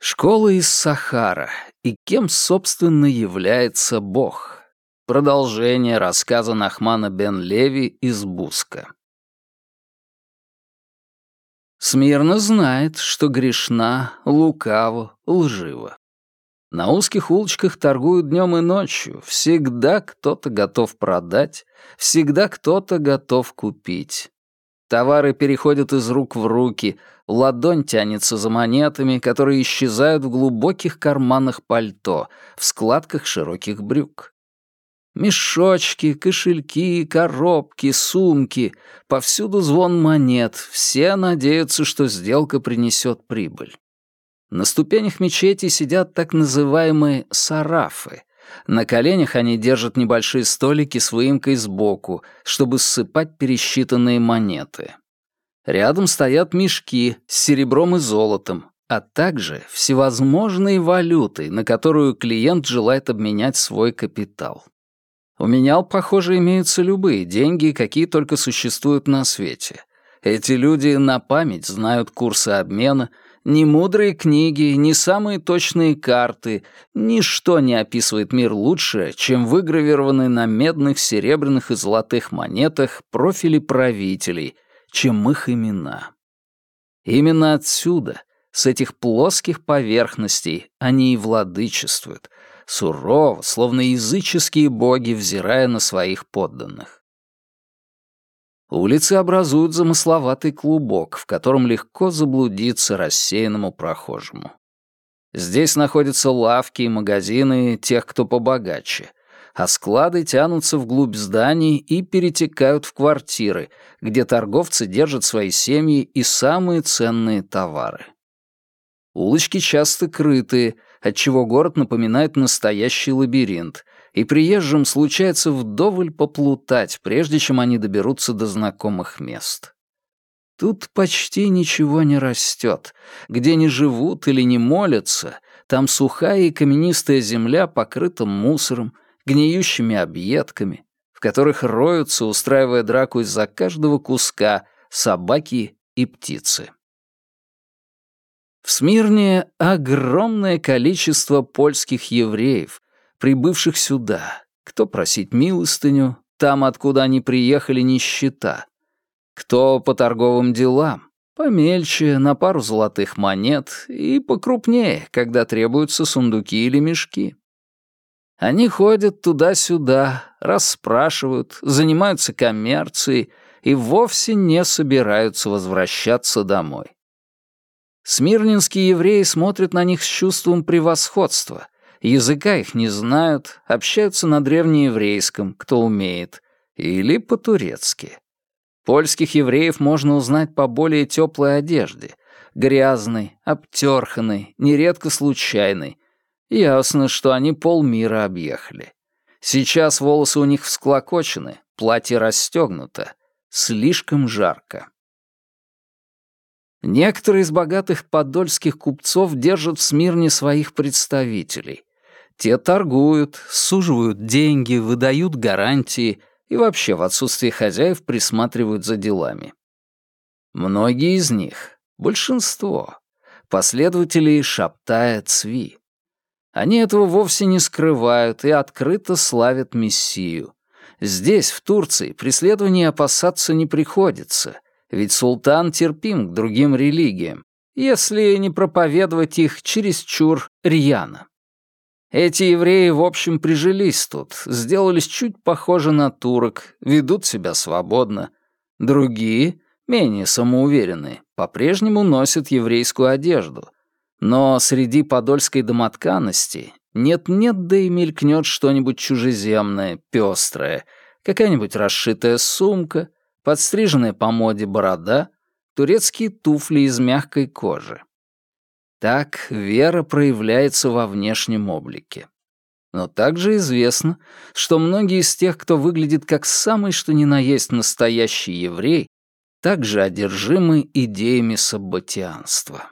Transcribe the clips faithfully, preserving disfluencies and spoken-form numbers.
Школа из Сахара. И кем, собственно, является Бог? Продолжение рассказа Нахмана бен Леви из Буска. Смирна знает, что грешна, лукава, лжива. На узких улочках торгуют днем и ночью. Всегда кто-то готов продать, всегда кто-то готов купить. Товары переходят из рук в руки, ладонь тянется за монетами, которые исчезают в глубоких карманах пальто, в складках широких брюк. Мешочки, кошельки, коробки, сумки — повсюду звон монет, все надеются, что сделка принесет прибыль. На ступенях мечети сидят так называемые сарафы. На коленях они держат небольшие столики с выемкой сбоку, чтобы ссыпать пересчитанные монеты. Рядом стоят мешки с серебром и золотом, а также всевозможные валюты, на которую клиент желает обменять свой капитал. У менял, похоже, имеются любые деньги, какие только существуют на свете. Эти люди на память знают курсы обмена. Ни мудрые книги, ни самые точные карты, ничто не описывает мир лучше, чем выгравированные на медных, серебряных и золотых монетах профили правителей, чем их имена. Именно отсюда, с этих плоских поверхностей, они и владычествуют, сурово, словно языческие боги, взирая на своих подданных. Улицы образуют замысловатый клубок, в котором легко заблудиться рассеянному прохожему. Здесь находятся лавки и магазины тех, кто побогаче, а склады тянутся вглубь зданий и перетекают в квартиры, где торговцы держат свои семьи и самые ценные товары. Улочки часто крытые, отчего город напоминает настоящий лабиринт, и приезжим случается вдоволь поплутать, прежде чем они доберутся до знакомых мест. Тут почти ничего не растет. Где не живут или не молятся, там сухая и каменистая земля покрыта мусором, гниющими объедками, в которых роются, устраивая драку из-за каждого куска, собаки и птицы. В Смирне огромное количество польских евреев, прибывших сюда. Кто просить милостыню, там, откуда они приехали, нищета. Кто по торговым делам, помельче, на пару золотых монет, и покрупнее, когда требуются сундуки или мешки. Они ходят туда-сюда, расспрашивают, занимаются коммерцией и вовсе не собираются возвращаться домой. Смирненские евреи смотрят на них с чувством превосходства. Языка их не знают, общаются на древнееврейском, кто умеет, или по-турецки. Польских евреев можно узнать по более теплой одежде, грязной, обтерханной, нередко случайной. Ясно, что они полмира объехали. Сейчас волосы у них всклокочены, платье расстегнуто. Слишком жарко. Некоторые из богатых подольских купцов держат в Смирне своих представителей. Те торгуют, суживают деньги, выдают гарантии и вообще в отсутствие хозяев присматривают за делами. Многие из них, большинство, последователи Шабтая Цви. Они этого вовсе не скрывают и открыто славят Мессию. Здесь, в Турции, преследований опасаться не приходится, ведь султан терпим к другим религиям, если не проповедовать их чересчур рьяно. Эти евреи, в общем, прижились тут, сделались чуть похожи на турок, ведут себя свободно. Другие, менее самоуверенные, по-прежнему носят еврейскую одежду. Но среди подольской домотканности нет-нет, да и мелькнет что-нибудь чужеземное, пестрое, какая-нибудь расшитая сумка, подстриженная по моде борода, турецкие туфли из мягкой кожи. Так вера проявляется во внешнем облике. Но также известно, что многие из тех, кто выглядит как самый что ни на есть настоящий еврей, также одержимы идеями саббатианства.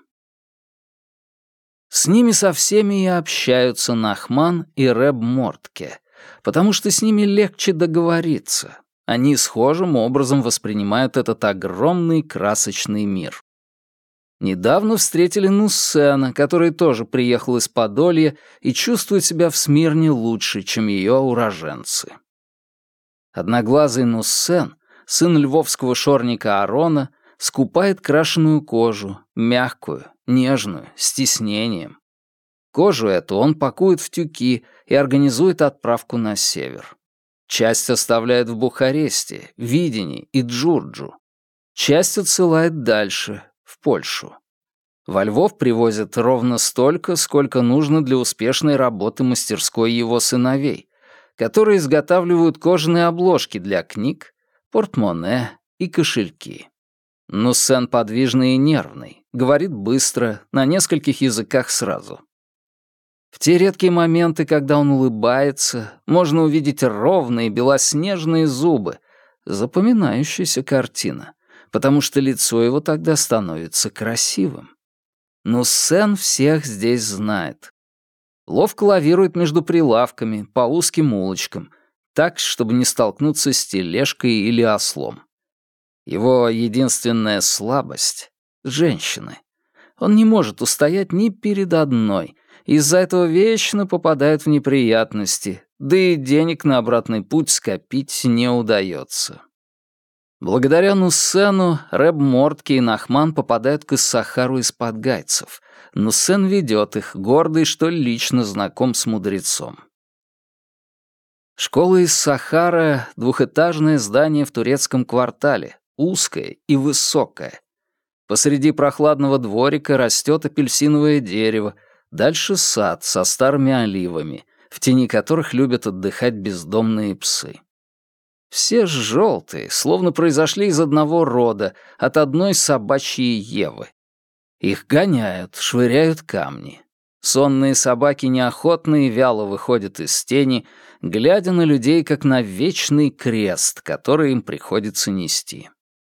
С ними со всеми и общаются Нахман и Реб Мортке, потому что с ними легче договориться. Они схожим образом воспринимают этот огромный красочный мир. Недавно встретили Нуссена, который тоже приехал из Подолья и чувствует себя в Смирне лучше, чем ее уроженцы. Одноглазый Нуссен, сын львовского шорника Арона, скупает крашеную кожу, мягкую, нежную, с тиснением. Кожу эту он пакует в тюки и организует отправку на север. Часть оставляет в Бухаресте, Видине и Джурджу. Часть отсылает дальше, в Польшу. Во Львов привозят ровно столько, сколько нужно для успешной работы мастерской его сыновей, которые изготавливают кожаные обложки для книг, портмоне и кошельки. Нуссен подвижный и нервный, говорит быстро, на нескольких языках сразу. В те редкие моменты, когда он улыбается, можно увидеть ровные белоснежные зубы, запоминающаяся картина, потому что лицо его тогда становится красивым. Нуссен всех здесь знает. Ловко лавирует между прилавками, по узким улочкам, так, чтобы не столкнуться с тележкой или ослом. Его единственная слабость — женщины. Он не может устоять ни перед одной, из-за этого вечно попадает в неприятности, да и денег на обратный путь скопить не удается. Благодаря Нуссену Рэб Мортке и Нахман попадают к Иссахару из-под гайцев. Нуссен ведет их, гордый, что лично знаком с мудрецом. Школа Иссахара — двухэтажное здание в турецком квартале, узкое и высокое. Посреди прохладного дворика растет апельсиновое дерево, дальше сад со старыми оливами, в тени которых любят отдыхать бездомные псы. Все желтые, словно произошли из одного рода, от одной собачьей Евы. Их гоняют, швыряют камни. Сонные собаки неохотно и вяло выходят из тени, глядя на людей, как на вечный крест, который им приходится нести.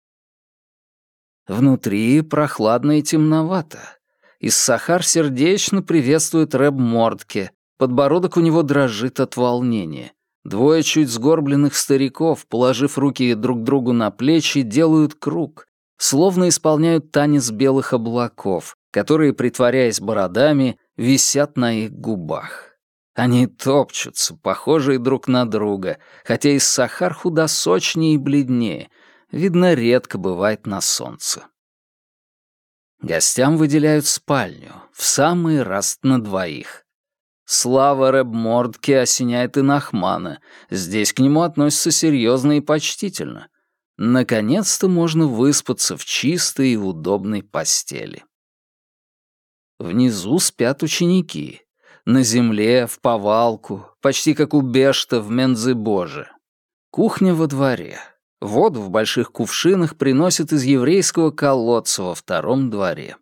Внутри прохладно и темновато. Иссахар сердечно приветствует Рэб Мортке, подбородок у него дрожит от волнения. Двое чуть сгорбленных стариков, положив руки друг другу на плечи, делают круг, словно исполняют танец белых облаков, которые, притворяясь бородами, висят на их губах. Они топчутся, похожие друг на друга, хотя Иссахар худосочнее и бледнее, видно, редко бывает на солнце. Гостям выделяют спальню, в самый раз на двоих. Слава Рэб Мортке осеняет и Нахмана, здесь к нему относятся серьезно и почтительно. Наконец-то можно выспаться в чистой и удобной постели. Внизу спят ученики. На земле, в повалку, почти как у Бешта в Мензебоже. Кухня во дворе. Воду в больших кувшинах приносят из еврейского колодца во втором дворе.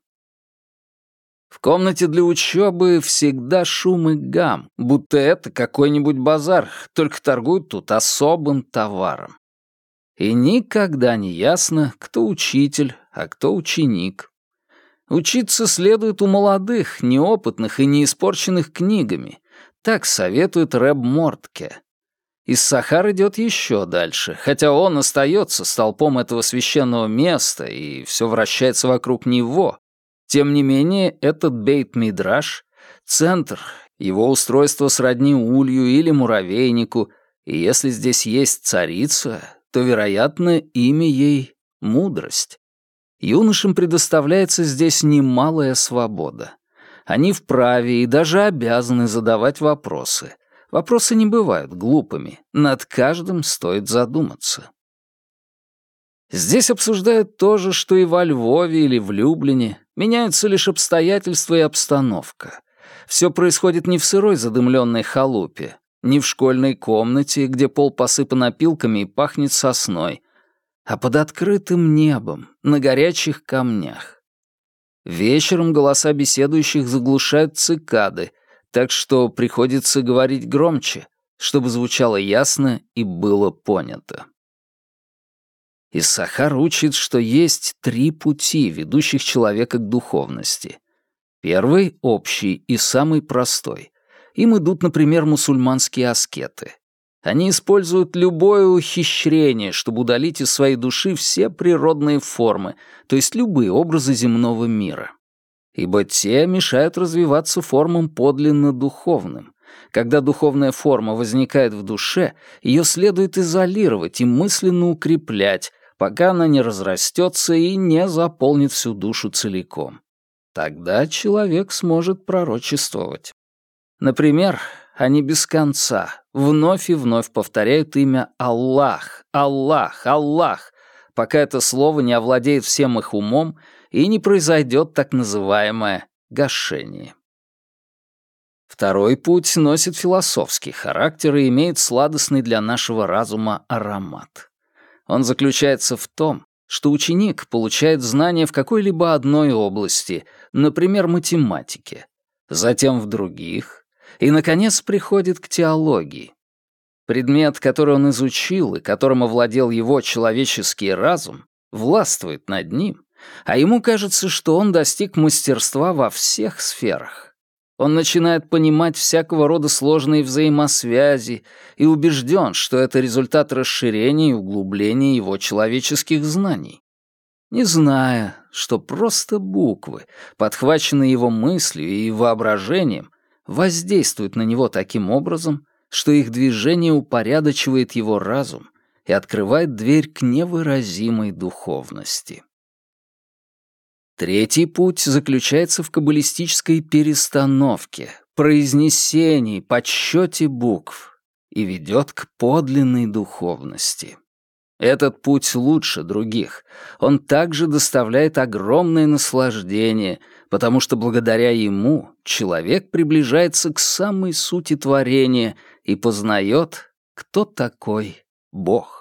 В комнате для учебы всегда шум и гам, будто это какой-нибудь базар, только торгуют тут особым товаром. И никогда не ясно, кто учитель, а кто ученик. Учиться следует у молодых, неопытных и не испорченных книгами. Так советует Рэб Мортке. Иссахар идет еще дальше, хотя он остается столпом этого священного места, и все вращается вокруг него. Тем не менее, этот бейт-мидраш — центр, его устройство сродни улью или муравейнику, и если здесь есть царица, то, вероятно, имя ей — мудрость. Юношам предоставляется здесь немалая свобода. Они вправе и даже обязаны задавать вопросы. Вопросы не бывают глупыми, над каждым стоит задуматься. Здесь обсуждают то же, что и во Львове или в Люблине, меняются лишь обстоятельства и обстановка. Все происходит не в сырой задымленной халупе, не в школьной комнате, где пол посыпан опилками и пахнет сосной, а под открытым небом, на горячих камнях. Вечером голоса беседующих заглушают цикады, так что приходится говорить громче, чтобы звучало ясно и было понято. Иссахар учит, что есть три пути, ведущих человека к духовности. Первый — общий и самый простой. Им идут, например, мусульманские аскеты. Они используют любое ухищрение, чтобы удалить из своей души все природные формы, то есть любые образы земного мира. Ибо те мешают развиваться формам подлинно духовным. Когда духовная форма возникает в душе, ее следует изолировать и мысленно укреплять, пока она не разрастется и не заполнит всю душу целиком. Тогда человек сможет пророчествовать. Например, они без конца, вновь и вновь повторяют имя Аллах, Аллах, Аллах, пока это слово не овладеет всем их умом и не произойдет так называемое гашение. Второй путь носит философский характер и имеет сладостный для нашего разума аромат. Он заключается в том, что ученик получает знания в какой-либо одной области, например, математике, затем в других, и, наконец, приходит к теологии. Предмет, который он изучил и которым овладел его человеческий разум, властвует над ним, а ему кажется, что он достиг мастерства во всех сферах. Он начинает понимать всякого рода сложные взаимосвязи и убежден, что это результат расширения и углубления его человеческих знаний. Не зная, что просто буквы, подхваченные его мыслью и воображением, воздействуют на него таким образом, что их движение упорядочивает его разум и открывает дверь к невыразимой духовности. Третий путь заключается в каббалистической перестановке, произнесении, подсчете букв и ведет к подлинной духовности. Этот путь лучше других. Он также доставляет огромное наслаждение, потому что благодаря ему человек приближается к самой сути творения и познает, кто такой Бог.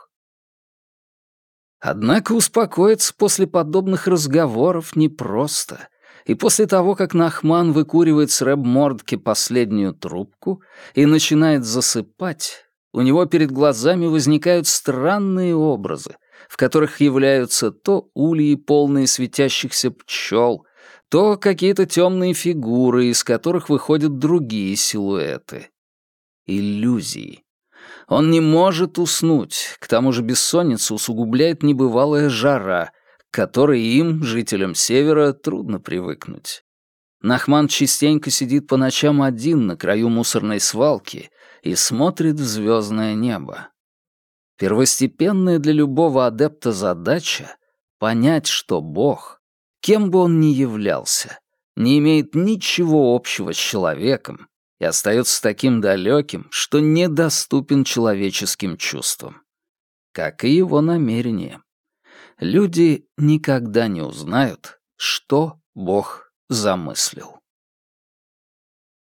Однако успокоиться после подобных разговоров непросто, и после того, как Нахман выкуривает с Рэб Мордке последнюю трубку и начинает засыпать, у него перед глазами возникают странные образы, в которых являются то ульи, полные светящихся пчел, то какие-то темные фигуры, из которых выходят другие силуэты. Иллюзии. Он не может уснуть, к тому же бессонницу усугубляет небывалая жара, к которой им, жителям Севера, трудно привыкнуть. Нахман частенько сидит по ночам один на краю мусорной свалки и смотрит в звездное небо. Первостепенная для любого адепта задача — понять, что Бог, кем бы он ни являлся, не имеет ничего общего с человеком и остается таким далеким, что недоступен человеческим чувствам. Как и его намерения. Люди никогда не узнают, что Бог замыслил.